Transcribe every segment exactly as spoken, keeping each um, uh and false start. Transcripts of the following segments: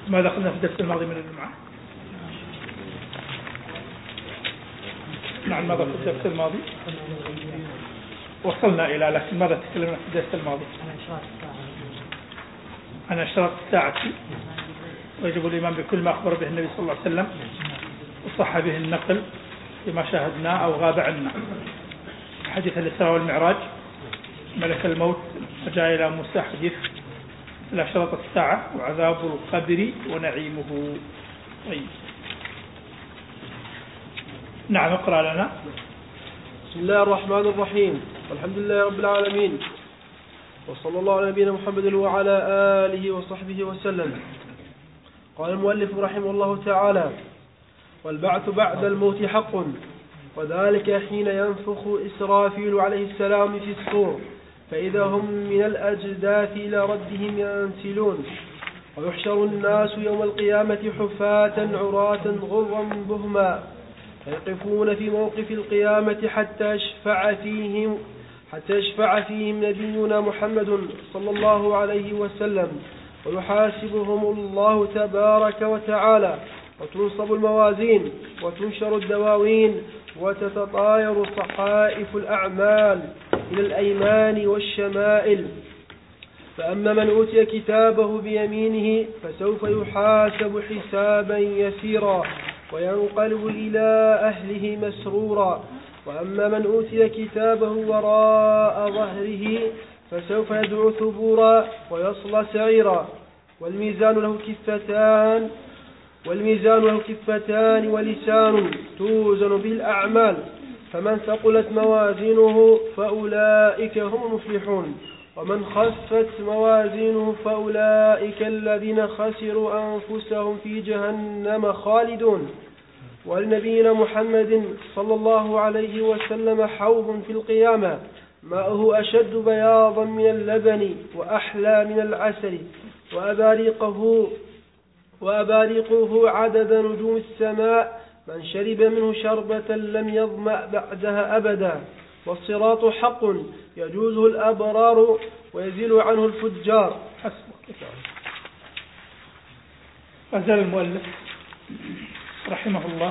ماذا قلنا في الدرس الماضي من الجمعة؟ نعم ماذا في الدرس الماضي؟ وصلنا إلى، لكن ماذا تكلمنا في الدرس الماضي؟ عن أشراط الساعة، ويجب الإيمان بكل ما أخبر به النبي صلى الله عليه وسلم وصح به النقل بما شاهدناه أو غاب عنا. حديث الإسراء والمعراج، ملك الموت جاء إلى موسى، حديث الأشراط الساعة وعذاب القبر ونعيمه. طيب نعم اقرأ لنا. بسم الله الرحمن الرحيم، والحمد لله رب العالمين، وصلى الله على نبينا محمد وعلى آله وصحبه وسلم. قال المؤلف رحمه الله تعالى: والبعث بعد الموت حق، وذلك حين ينفخ إسرافيل عليه السلام في الصور، فإذا هم من الأجداث إلى ردهم ينسلون. ويحشر الناس يوم القيامة حفاة عراة غرا بهما، فيقفون في موقف القيامة حتى يشفع فيهم حتى يشفع فيهم نبينا محمد صلى الله عليه وسلم، ويحاسبهم الله تبارك وتعالى، وتنصب الموازين وتنشر الدواوين وتتطاير صحائف الأعمال إلى الأيمان والشمائل. فأما من أوتي كتابه بيمينه فسوف يحاسب حسابا يسيرا وينقلب إلى أهله مسرورا، وأما من أوتي كتابه وراء ظهره فسوف يدعو ثبورا ويصلى سعيرا. والميزان له كفتان والميزان له كفتان ولسان توزن به الأعمال، فمن ثقلت موازينه فأولئك هم المفلحون، ومن خفت موازينه فأولئك الذين خسروا أنفسهم في جهنم خالدون. ولنبينا محمد صلى الله عليه وسلم حوض في القيامة ماؤه أشد بياضا من اللبن وأحلى من العسل، وأباريقه وأباريقه عدد نجوم السماء، من شرب منه شربة لم يظمأ بعدها أبدا. والصراط حق يجوزه الأبرار ويزيل عنه الفجار. حسبك. أزال المؤلف رحمه الله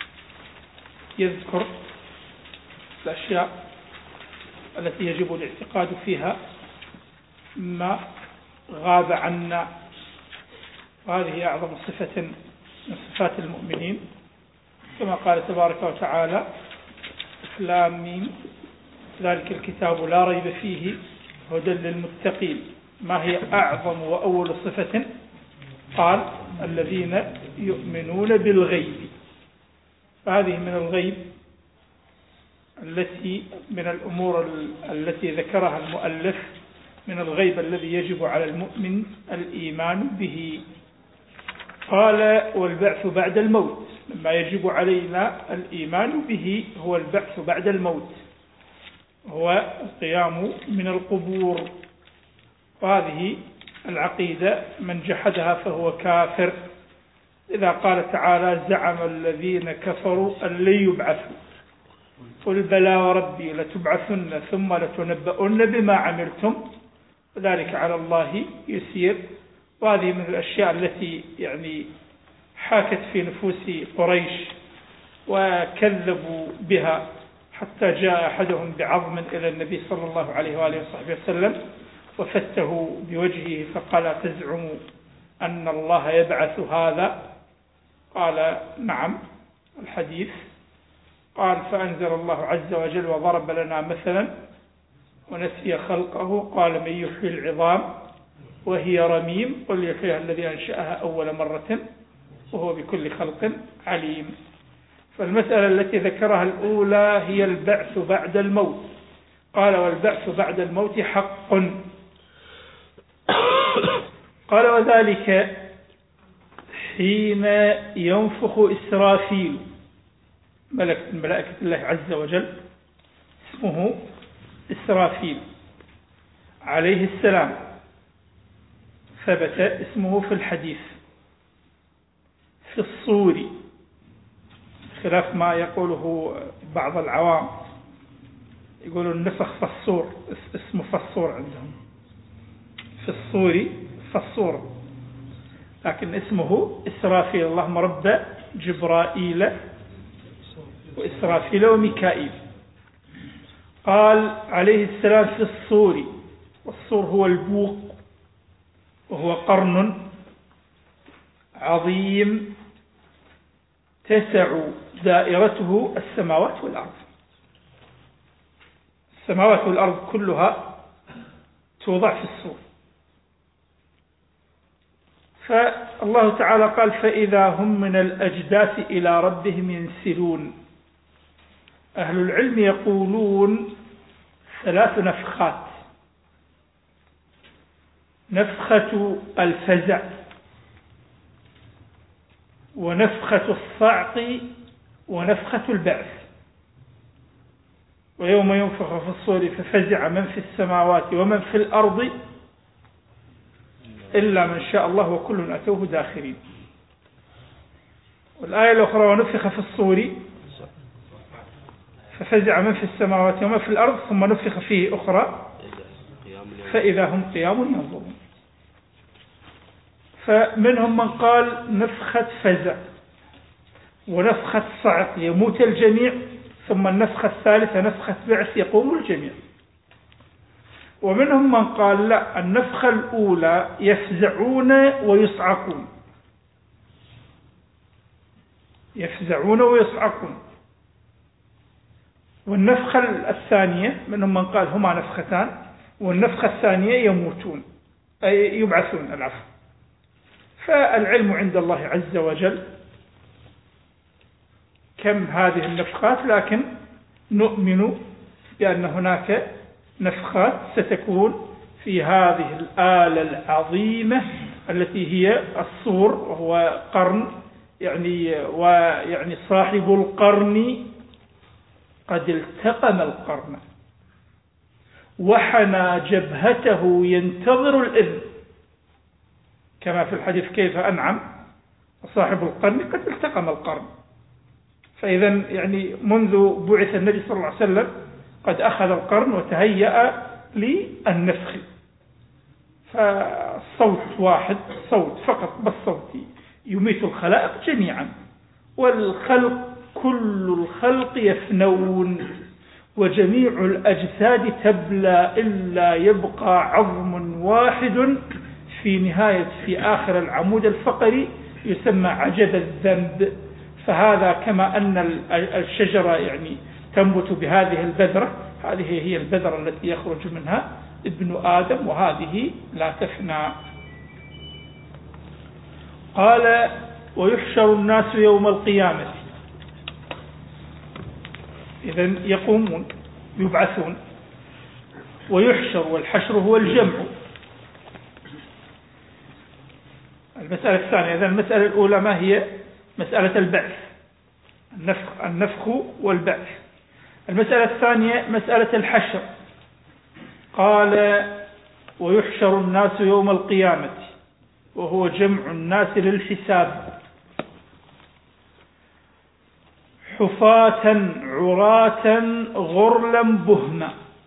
يذكر الأشياء التي يجب الاعتقاد فيها ما غاب عنا، وهذه أعظم صفة من صفات المؤمنين، كما قال تبارك وتعالى: لام ميم ذلك الكتاب لا ريب فيه هدى للمتقين. ما هي أعظم وأول صفة؟ قال: الذين يؤمنون بالغيب. فهذه من الغيب التي من الأمور التي ذكرها المؤلف، من الغيب الذي يجب على المؤمن الإيمان به. قال: والبعث بعد الموت، مما يجب علينا الإيمان به هو البعث بعد الموت، هو القيام من القبور. وهذه العقيدة من جحدها فهو كافر. إذا قال تعالى: زعم الذين كفروا أن لن يبعثوا، قل بلى وربي لتبعثن ثم لتنبؤن بما عملتم وذلك على الله يسير. وهذه من الأشياء التي يعني حاكت في نفوس قريش وكذبوا بها، حتى جاء أحدهم بعظم إلى النبي صلى الله عليه وآله وصحبه وسلم وفته بوجهه فقال: تزعم أن الله يبعث هذا؟ قال: نعم. الحديث قال: فأنزل الله عز وجل وضرب لنا مثلا ونسي خلقه، قال: من يحيي العظام وهي رميم، قل يحييها الذي أنشأها أول مرة وهو بكل خلق عليم. فالمسألة التي ذكرها الأولى هي البعث بعد الموت. قال: والبعث بعد الموت حق. قال: وذلك حين ينفخ إسرافيل، ملك من ملائكة الله عز وجل اسمه إسرافيل عليه السلام، ثبت اسمه في الحديث في الصور، خلاف ما يقوله بعض العوام، يقولون النفخ فالصور، اسمه فالصور عندهم، في الصور فالصور. لكن اسمه إسرافيل. اللهم رب جبرائيل وإسرافيل وميكائيل. قال عليه السلام في الصور، والصور هو البوق، وهو قرن عظيم تسع دائرته السماوات والأرض. السماوات والأرض كلها توضع في الصور. فالله تعالى قال فإذا هم من الأجداث إلى ربهم ينسلون. أهل العلم يقولون ثلاث نفخات: نفخة الفزع، ونفخة الصعق، ونفخة البعث. ويوم ينفخ في الصور ففزع من في السماوات ومن في الأرض إلا من شاء الله وكل أتوه داخرين. والآية الأخرى ونفخ في الصور ففزع من في السماوات ومن في الأرض ثم نفخ فيه أخرى فإذا هم قيام ينظرون. فمنهم من قال نفخة فزع ونفخة صعق يموت الجميع، ثم النفخة الثالثة نفخة بعث يقوم الجميع. ومنهم من قال لا، النفخة الأولى يفزعون ويصعقون، يفزعون ويصعقون. والنفخة الثانية منهم من قال هما نفختان، والنفخة الثانية يموتون أي يبعثون العفو. فالعلم عند الله عز وجل كم هذه النفخات، لكن نؤمن بأن هناك نفخات ستكون في هذه الآلة العظيمة التي هي الصور، وهو قرن يعني ويعني صاحب القرن قد التقم القرن وحنى جبهته ينتظر الإذن، كما في الحديث كيف أنعم صاحب القرن قد التقم القرن. فإذا يعني منذ بعث النبي صلى الله عليه وسلم قد أخذ القرن وتهيأ للنفخ. فالصوت واحد، صوت فقط بالصوت يميت الخلائق جميعا، والخلق كل الخلق يفنون وجميع الأجساد تبلى إلا يبقى عظم واحد في نهاية في آخر العمود الفقري يسمى عجب الذنب. فهذا كما أن الشجرة يعني تنبت بهذه البذرة، هذه هي البذرة التي يخرج منها ابن آدم، وهذه لا تفنى. قال ويحشر الناس يوم القيامة. إذن يقومون يبعثون ويحشر، والحشر هو الجمع. المسألة الثانية، إذن المسألة الأولى ما هي؟ مسألة البعث، النفخ, النفخ والبعث. المسألة الثانية مسألة الحشر. قال ويحشر الناس يوم القيامة، وهو جمع الناس للحساب، حفاة عراة غرلا بهما.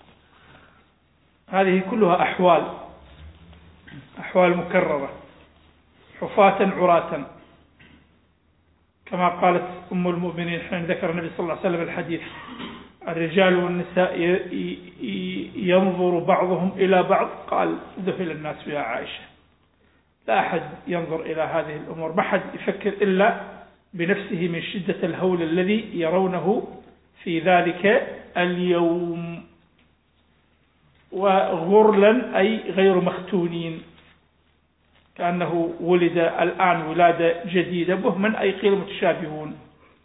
هذه كلها أحوال أحوال مكررة. حفاة عراة كما قالت أم المؤمنين حين ذكر النبي صلى الله عليه وسلم الحديث: الرجال والنساء ينظر بعضهم إلى بعض. قال ذهل الناس يا عائشة، لا أحد ينظر إلى هذه الأمور، ما أحد يفكر إلا بنفسه من شدة الهول الذي يرونه في ذلك اليوم. وغرلا أي غير مختونين، كأنه ولد الآن ولادة جديدة. بهما أي قيل متشابهون.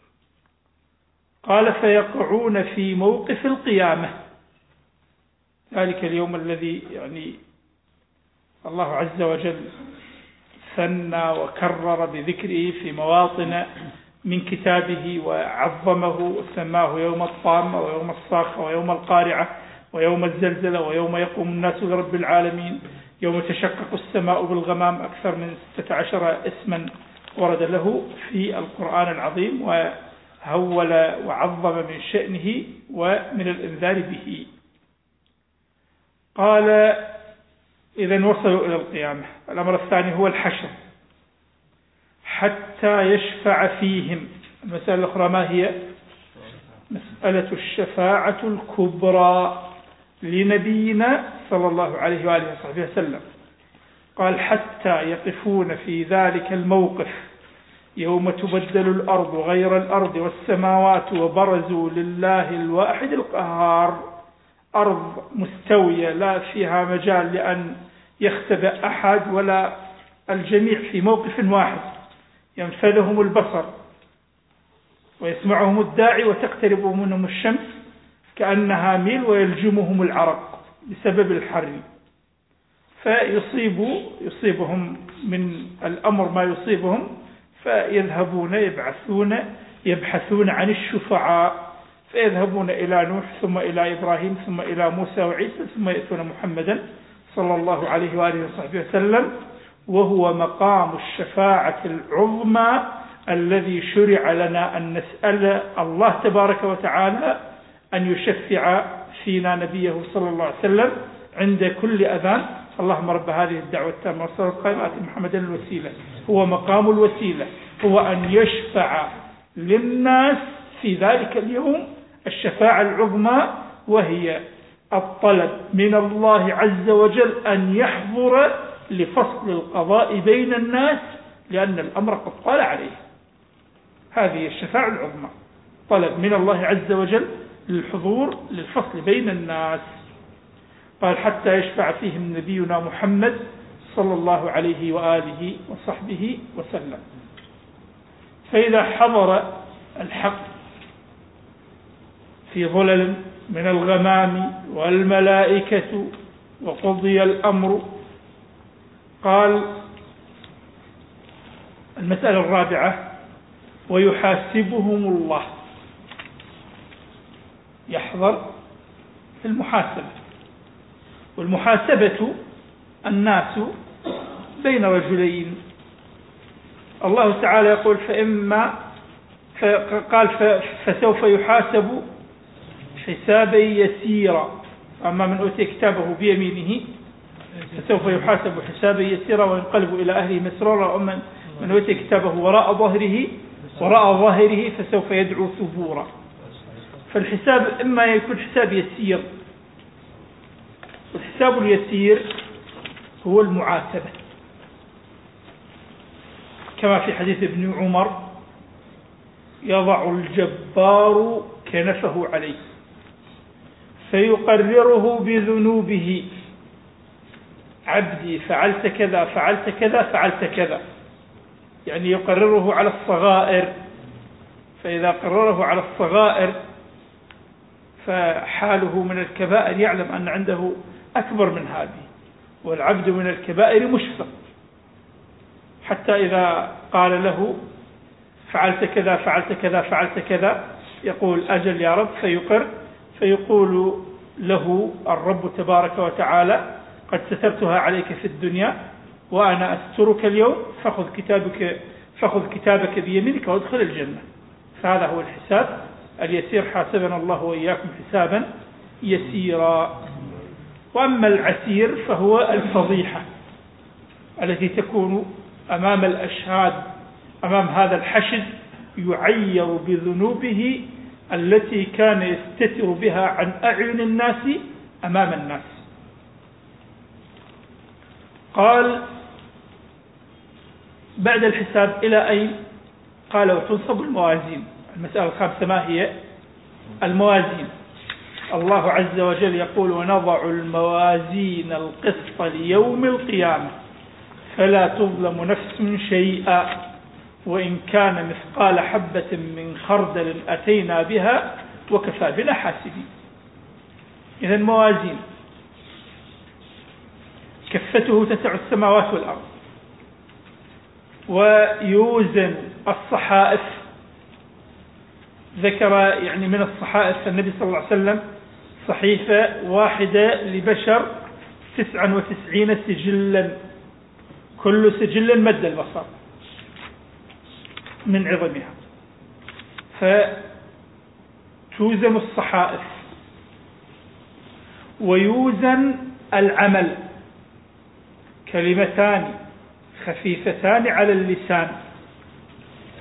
قال فيقعون في موقف القيامة، ذلك اليوم الذي يعني الله عز وجل ثنى وكرر بذكره في مواطن من كتابه وعظمه وسماه يوم الطامة ويوم الصاخة ويوم القارعة ويوم الزلزلة ويوم يقوم الناس لرب العالمين، يوم تشقق السماء بالغمام. أكثر من ستة عشر اسما ورد له في القرآن العظيم، وهول وعظم من شأنه ومن الإنذار به. قال إذن وصلوا إلى القيامة. الأمر الثاني هو الحشر. حتى يشفع فيهم. المسألة الأخرى ما هي؟ مسألة الشفاعة الكبرى لنبينا صلى الله عليه وآله وصحبه وسلم. قال حتى يقفون في ذلك الموقف يوم تبدل الأرض غير الأرض والسماوات وبرزوا لله الواحد القهار، أرض مستوية لا فيها مجال لأن يختبئ أحد ولا الجميع في موقف واحد، ينفذهم البصر ويسمعهم الداعي وتقترب منهم الشمس كأنها ميل ويلجمهم العرق بسبب الحر، فيصيب يصيبهم من الأمر ما يصيبهم، فيذهبون يبعثون يبحثون عن الشفعاء، فيذهبون إلى نوح ثم إلى إبراهيم ثم إلى موسى وعيسى ثم يأتون محمدا صلى الله عليه وآله وصحبه وسلم، وهو مقام الشفاعة العظمى الذي شرع لنا أن نسأل الله تبارك وتعالى أن يشفع فينا نبيه صلى الله عليه وسلم عند كل أذان. اللهم رب هذه الدعوة التامة والصلاة القائمة آت محمدا الوسيلة. هو مقام الوسيلة، هو أن يشفع للناس في ذلك اليوم الشفاعة العظمى، وهي الطلب من الله عز وجل أن يحضر لفصل القضاء بين الناس، لأن الأمر قد طال عليه. هذه الشفاعة العظمى، طلب من الله عز وجل للحضور للفصل بين الناس. قال حتى يشفع فيهم نبينا محمد صلى الله عليه وآله وصحبه وسلم. فإذا حضر الحق في ظلل من الغمام والملائكة وقضي الأمر، قال المسألة الرابعة ويحاسبهم الله. يحضر في المحاسبة، والمحاسبة الناس بين رجلين. الله تعالى يقول فإما فقال فسوف يحاسب حسابا يسيرا، أما من أوتي كتابه بيمينه فسوف يحاسب حسابا يسيرا وينقلب إلى أهله مسرورا، وأما من أوتي كتابه وراء ظهره وراء ظاهره فسوف يدعو ثبورا. فالحساب إما يكون حساب يسير، والحساب اليسير هو المعاتبة، كما في حديث ابن عمر يضع الجبار كنفه عليه فيقرره بذنوبه، عبدي فعلت كذا فعلت كذا فعلت كذا، يعني يقرره على الصغائر. فإذا قرره على الصغائر فحاله من الكبائر يعلم أن عنده أكبر من هذه، والعبد من الكبائر مشفق، حتى إذا قال له فعلت كذا فعلت كذا فعلت كذا يقول أجل يا رب، فيقر، فيقول له الرب تبارك وتعالى قد سترتها عليك في الدنيا وأنا أسترك اليوم، فخذ كتابك, فخذ كتابك بيمينك وادخل الجنة. فهذا هو الحساب اليسير، حاسبنا الله وإياكم حسابا يسيرا. وأما العسير فهو الفضيحة التي تكون أمام الأشهاد، أمام هذا الحشد يعير بذنوبه التي كان يستتر بها عن أعين الناس أمام الناس. قال بعد الحساب إلى أين؟ قال وتنصب الموازين. المسألة الخامسة ما هي؟ الموازين. الله عز وجل يقول ونضع الموازين القسط ليوم القيامة فلا تظلم نفس شيئا وإن كان مثقال حبة من خردل أتينا بها وكفى بنا حاسبين. إذن موازين كفته تسع السماوات والأرض، ويوزن الصحائف. ذكر يعني من الصحائف النبي صلى الله عليه وسلم صحيفة واحدة لبشر تسعا وتسعين سجلا، كل سجل مد البصر من عظمها، فتوزن الصحائف ويوزن العمل، كلمتان خفيفتان على اللسان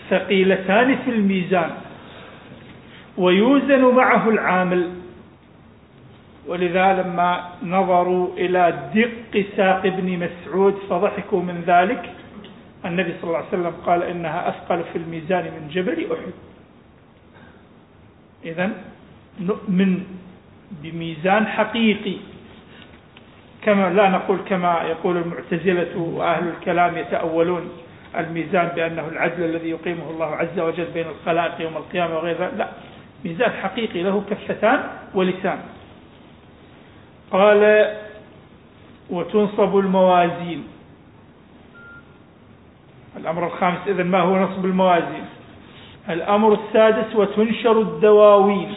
ثقيلتان في الميزان ويوزن معه العامل. ولذا لما نظروا إلى دق ساق ابن مسعود فضحكوا من ذلك، النبي صلى الله عليه وسلم قال إنها أثقل في الميزان من جبل أحد. إذن نؤمن بميزان حقيقي، كما لا نقول كما يقول المعتزلة وأهل الكلام يتأولون الميزان بأنه العدل الذي يقيمه الله عز وجل بين الخلائق يوم القيامة وغير ذلك. لا، ميزان حقيقي له كفتان ولسان. قال وتنصب الموازين. الأمر الخامس إذن ما هو نصب الموازين؟ الأمر السادس وتنشر الدواوين.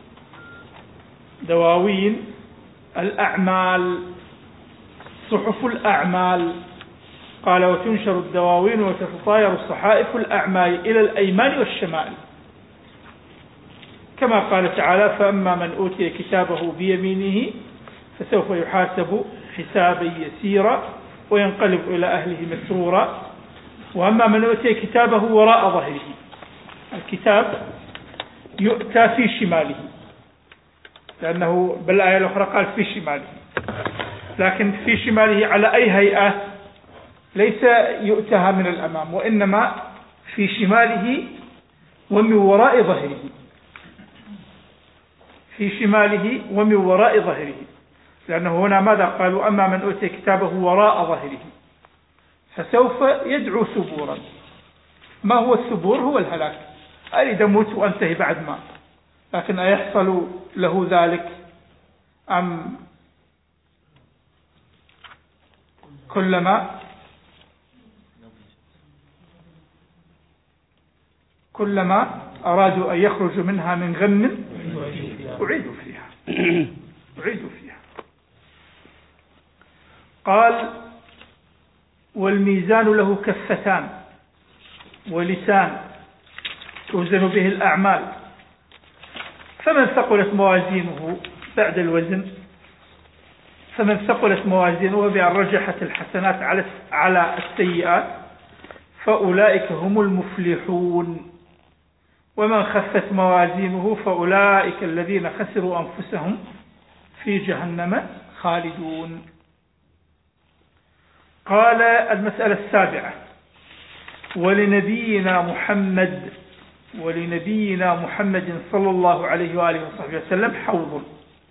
دواوين الأعمال، صحف الأعمال. قال وتنشر الدواوين وتتطاير صحائف الأعمال إلى الأيمان والشمائل، كما قال تعالى فأما من أوتي كتابه بيمينه فسوف يحاسب حسابا يسيرا وينقلب إلى أهله مسرورا، وأما من أوتي كتابه وراء ظهره. الكتاب يؤتى في شماله، لأنه بالآية الأخرى قال في شماله، لكن في شماله على أي هيئة؟ ليس يؤتها من الأمام، وإنما في شماله ومن وراء ظهره. في شماله ومن وراء ظهره، لأنه هنا ماذا قالوا؟ أما من أوتي كتابه وراء ظهره فسوف يدعو ثبورا. ما هو الثبور؟ هو الهلاك. أريد أموت وأنتهي بعد ما، لكن أيحصل له ذلك أم كلما كلما أرادوا أن يخرجوا منها من غم أعيدوا فيها أعيدوا فيها. قال والميزان له كفتان ولسان توزن به الأعمال، فمن ثقلت موازينه بعد الوزن فمن ثقلت موازينه بأن رجحت الحسنات على على السيئات فأولئك هم المفلحون، ومن خفت موازينه فأولئك الذين خسروا أنفسهم في جهنم خالدون. قال المسألة السابعة ولنبينا محمد ولنبينا محمد صلى الله عليه وآله وصحبه وسلم حوض.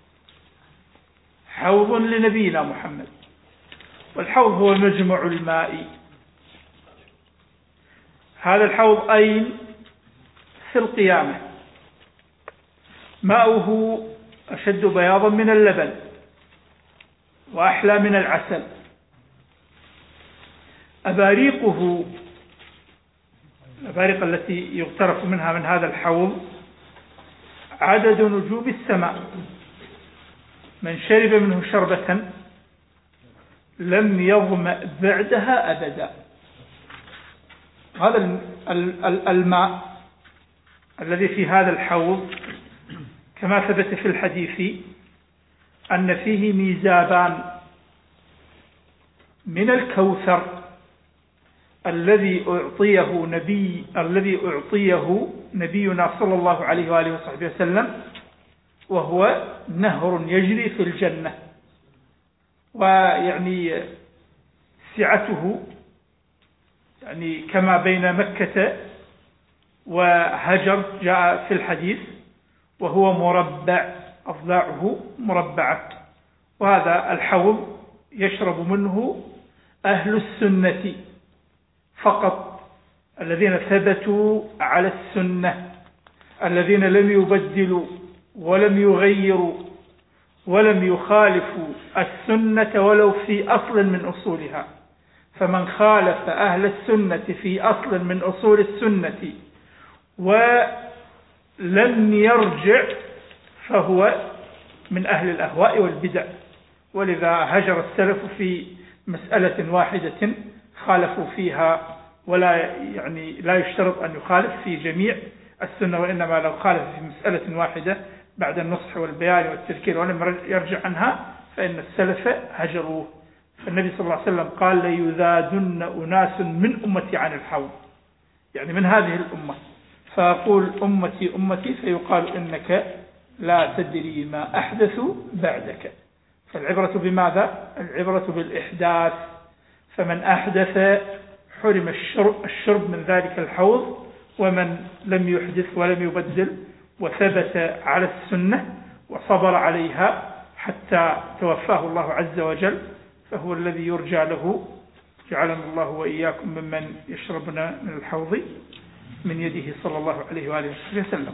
حوض لنبينا محمد، والحوض هو مجمع الماء. هذا الحوض أين؟ في القيامة. ماؤه أشد بياضا من اللبن وأحلى من العسل. أباريقه، الأباريق التي يغترف منها من هذا الحوض عدد نجوم السماء، من شرب منه شربة لم يظمأ بعدها أبدا. هذا الماء الذي في هذا الحوض كما ثبت في الحديث أن فيه ميزابان من الكوثر الذي أعطيه نبي الذي أعطيه نبينا صلى الله عليه وآله وصحبه وسلم، وهو نهر يجري في الجنة، ويعني سعته يعني كما بين مكة وهجر جاء في الحديث، وهو مربع، أضلاعه مربعة. وهذا الحوض يشرب منه أهل السنة فقط، الذين ثبتوا على السنة، الذين لم يبدلوا ولم يغيروا ولم يخالفوا السنة ولو في أصل من أصولها. فمن خالف أهل السنة في أصل من أصول السنة ولم يرجع فهو من أهل الأهواء والبدع. ولذا هجر السلف في مسألة واحدة خالفوا فيها، ولا يعني لا يشترط أن يخالف في جميع السنة، وإنما لو خالف في مسألة واحدة بعد النصح والبيان والتذكير ولم يرجع عنها فإن السلف هجروه. فالنبي صلى الله عليه وسلم قال ليذادن أناس من أمتي عن الحوض، يعني من هذه الأمة، فأقول أمتي أمتي فيقال إنك لا تدري ما أحدثوا بعدك. فالعبرة بماذا؟ العبرة بالإحداث، فمن أحدث حرم الشرب, الشرب من ذلك الحوض، ومن لم يحدث ولم يبدل وثبت على السنة وصبر عليها حتى توفاه الله عز وجل فهو الذي يرجى له. جعلنا الله وإياكم ممن يشربنا من الحوض من يده صلى الله عليه وآله وسلم.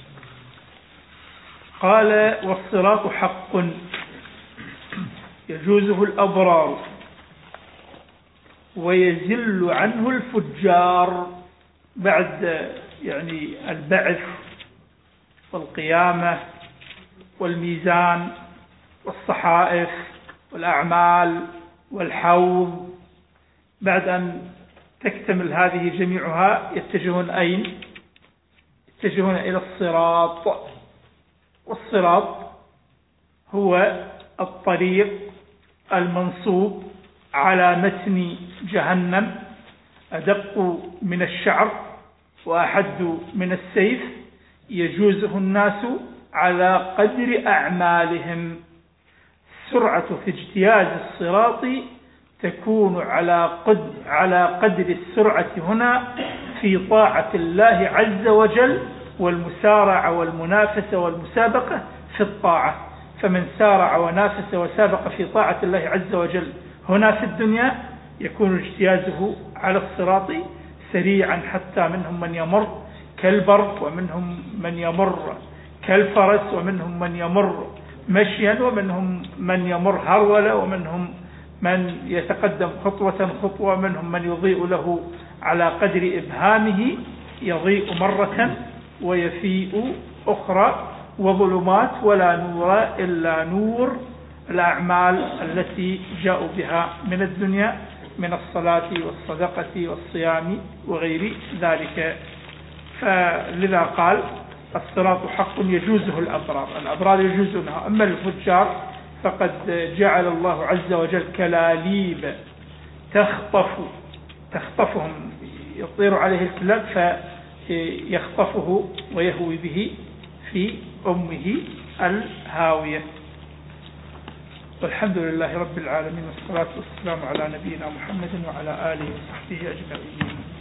قال: والصراط حق يجوزه الأبرار ويزل عنه الفجار، بعد يعني البعث والقيامة والميزان والصحائف والأعمال والحوض، بعد أن تكتمل هذه جميعها يتجهون أين؟ يتجهون إلى الصراط. والصراط هو الطريق المنصوب على متن جهنم، أدق من الشعر وأحد من السيف، يجوزه الناس على قدر أعمالهم. السرعة في اجتياز الصراط تكون على قدر, على قدر السرعة هنا في طاعة الله عز وجل، والمسارعة والمنافسة والمسابقة في الطاعة. فمن سارع ونافس وسابق في طاعة الله عز وجل هنا في الدنيا يكون اجتيازه على الصراط سريعا، حتى منهم من يمر كالبرق، ومنهم من يمر كالفرس، ومنهم من يمر مشيا، ومنهم من يمر هرولة، ومنهم من يتقدم خطوة خطوة، منهم من يضيء له على قدر إبهامه، يضيء مرة ويفيء أخرى، وظلمات ولا نور إلا نور الأعمال التي جاءوا بها من الدنيا من الصلاة والصدقة والصيام وغير ذلك. فلذا قال: الصراط حق يجوزه الأبرار، الأبرار يجوزونها، أما الفجار فقد جعل الله عز وجل كلاليب تخطف تخطفهم، يطير عليه الكلاب فيخطفه ويهوي به في أمه الهاوية. والحمد لله رب العالمين، والصلاة والسلام على نبينا محمد وعلى آله وصحبه أجمعين.